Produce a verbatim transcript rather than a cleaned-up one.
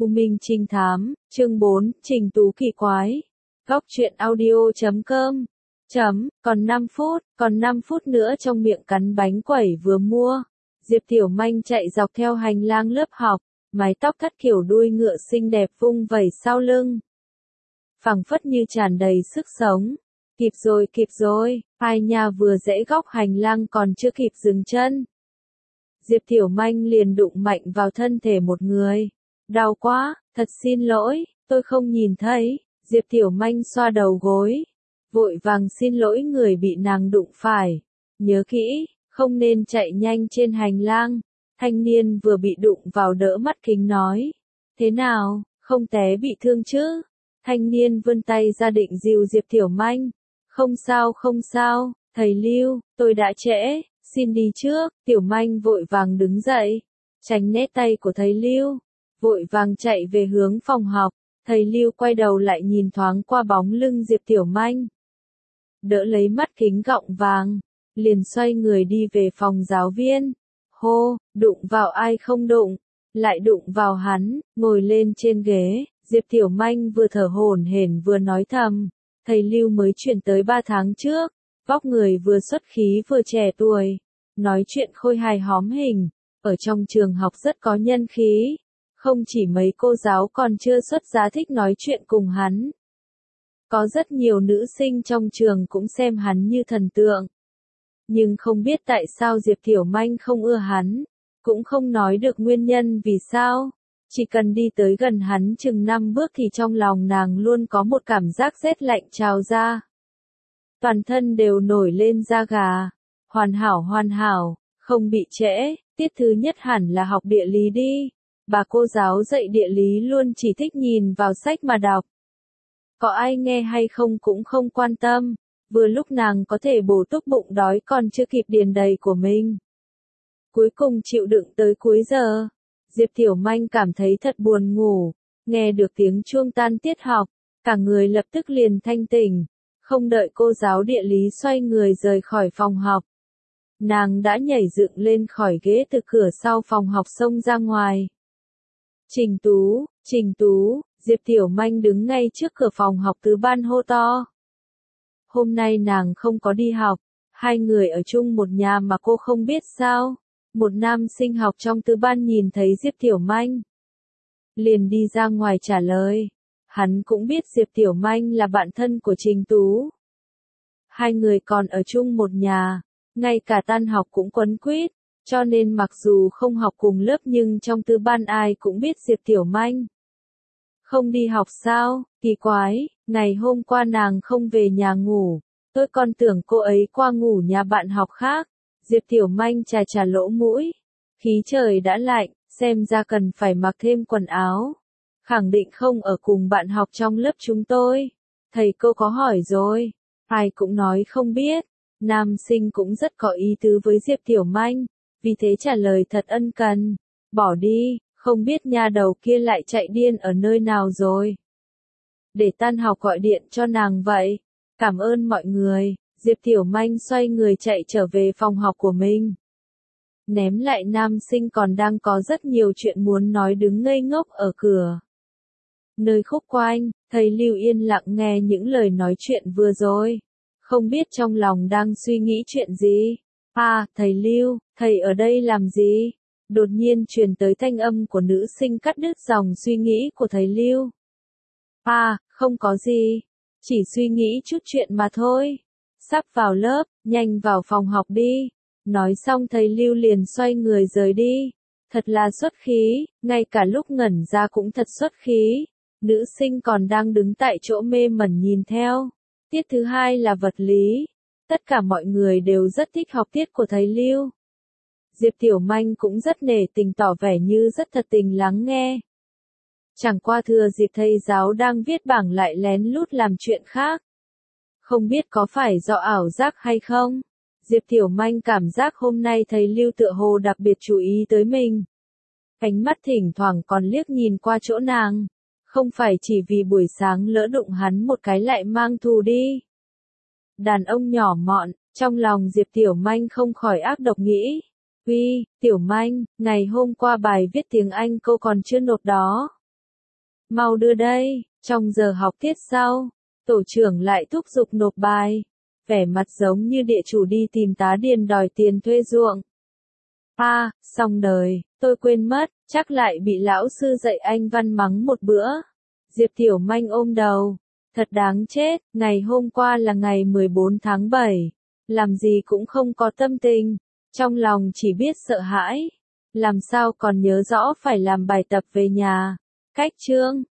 U Minh Trinh Thám, chương bốn, Trình Tú kỳ quái. Góc truyện audio chấm com. Chấm, còn năm phút, còn năm phút nữa trong miệng cắn bánh quẩy vừa mua. Diệp Tiểu Manh chạy dọc theo hành lang lớp học, mái tóc thắt kiểu đuôi ngựa xinh đẹp vung vẩy sau lưng. Phẳng phất như tràn đầy sức sống. Kịp rồi, kịp rồi, hai nhà vừa rẽ góc hành lang còn chưa kịp dừng chân. Diệp Tiểu Manh liền đụng mạnh vào thân thể một người. Đau quá, thật xin lỗi, tôi không nhìn thấy. Diệp Tiểu Manh xoa đầu gối, vội vàng xin lỗi người bị nàng đụng phải. Nhớ kỹ, không nên chạy nhanh trên hành lang. Thanh niên vừa bị đụng vào đỡ mắt kính nói. Thế nào, không té bị thương chứ? Thanh niên vươn tay ra định dìu Diệp Tiểu Manh. Không sao không sao, thầy Lưu, tôi đã trễ, xin đi trước. Tiểu Manh vội vàng đứng dậy, tránh né tay của thầy Lưu, vội vàng chạy về hướng phòng học. Thầy Lưu quay đầu lại nhìn thoáng qua bóng lưng Diệp Tiểu Manh, đỡ lấy mắt kính gọng vàng, liền xoay người đi về phòng giáo viên. Hô, đụng vào ai không đụng, lại đụng vào hắn, ngồi lên trên ghế. Diệp Tiểu Manh vừa thở hổn hển vừa nói thầm, thầy Lưu mới chuyển tới ba tháng trước, vóc người vừa xuất khí vừa trẻ tuổi, nói chuyện khôi hài hóm hình, ở trong trường học rất có nhân khí. Không chỉ mấy cô giáo còn chưa xuất giá thích nói chuyện cùng hắn. Có rất nhiều nữ sinh trong trường cũng xem hắn như thần tượng. Nhưng không biết tại sao Diệp Tiểu Manh không ưa hắn, cũng không nói được nguyên nhân vì sao. Chỉ cần đi tới gần hắn chừng năm bước thì trong lòng nàng luôn có một cảm giác rét lạnh trào ra. Toàn thân đều nổi lên da gà. Hoàn hảo hoàn hảo, không bị trễ, tiết thứ nhất hẳn là học địa lý đi. Bà cô giáo dạy địa lý luôn chỉ thích nhìn vào sách mà đọc. Có ai nghe hay không cũng không quan tâm, vừa lúc nàng có thể bổ túc bụng đói còn chưa kịp điền đầy của mình. Cuối cùng chịu đựng tới cuối giờ, Diệp Tiểu Manh cảm thấy thật buồn ngủ, nghe được tiếng chuông tan tiết học, cả người lập tức liền thanh tỉnh, không đợi cô giáo địa lý xoay người rời khỏi phòng học. Nàng đã nhảy dựng lên khỏi ghế từ cửa sau phòng học xông ra ngoài. Trình Tú, Trình Tú, Diệp Tiểu Manh đứng ngay trước cửa phòng học tứ ban hô to. Hôm nay nàng không có đi học, hai người ở chung một nhà mà cô không biết sao. Một nam sinh học trong tứ ban nhìn thấy Diệp Tiểu Manh, liền đi ra ngoài trả lời. Hắn cũng biết Diệp Tiểu Manh là bạn thân của Trình Tú. Hai người còn ở chung một nhà, ngay cả tan học cũng quấn quýt. Cho nên mặc dù không học cùng lớp nhưng trong tứ ban ai cũng biết Diệp Tiểu Manh. Không đi học sao, kỳ quái, ngày hôm qua nàng không về nhà ngủ, tôi còn tưởng cô ấy qua ngủ nhà bạn học khác. Diệp Tiểu Manh chà chà lỗ mũi, khí trời đã lạnh, xem ra cần phải mặc thêm quần áo. Khẳng định không ở cùng bạn học trong lớp chúng tôi. Thầy cô có hỏi rồi, ai cũng nói không biết. Nam sinh cũng rất có ý tứ với Diệp Tiểu Manh. Vì thế trả lời thật ân cần, bỏ đi, không biết nha đầu kia lại chạy điên ở nơi nào rồi. Để tan học gọi điện cho nàng vậy. Cảm ơn mọi người. Diệp Tiểu Manh xoay người chạy trở về phòng học của mình. Ném lại nam sinh còn đang có rất nhiều chuyện muốn nói đứng ngây ngốc ở cửa. Nơi khúc quanh, thầy Lưu yên lặng nghe những lời nói chuyện vừa rồi. Không biết trong lòng đang suy nghĩ chuyện gì. À, thầy Lưu, thầy ở đây làm gì? Đột nhiên truyền tới thanh âm của nữ sinh cắt đứt dòng suy nghĩ của thầy Lưu. À, không có gì. Chỉ suy nghĩ chút chuyện mà thôi. Sắp vào lớp, nhanh vào phòng học đi. Nói xong thầy Lưu liền xoay người rời đi. Thật là xuất khí, ngay cả lúc ngẩn ra cũng thật xuất khí. Nữ sinh còn đang đứng tại chỗ mê mẩn nhìn theo. Tiết thứ hai là vật lý. Tất cả mọi người đều rất thích học tiết của thầy Lưu. Diệp Tiểu Manh cũng rất nể tình tỏ vẻ như rất thật tình lắng nghe. Chẳng qua thừa dịp thầy giáo đang viết bảng lại lén lút làm chuyện khác. Không biết có phải do ảo giác hay không? Diệp Tiểu Manh cảm giác hôm nay thầy Lưu tựa hồ đặc biệt chú ý tới mình. Ánh mắt thỉnh thoảng còn liếc nhìn qua chỗ nàng. Không phải chỉ vì buổi sáng lỡ đụng hắn một cái lại mang thù đi. Đàn ông nhỏ mọn, trong lòng Diệp Tiểu Manh không khỏi ác độc nghĩ. Uy, Tiểu Manh, ngày hôm qua bài viết tiếng Anh cô còn chưa nộp đó. Mau đưa đây, trong giờ học tiết sau, tổ trưởng lại thúc giục nộp bài, vẻ mặt giống như địa chủ đi tìm tá điền đòi tiền thuê ruộng. A, à, xong đời, tôi quên mất, chắc lại bị lão sư dạy Anh văn mắng một bữa. Diệp Tiểu Manh ôm đầu, thật đáng chết, ngày hôm qua là ngày mười bốn tháng bảy, làm gì cũng không có tâm tình, trong lòng chỉ biết sợ hãi, làm sao còn nhớ rõ phải làm bài tập về nhà. Cách chương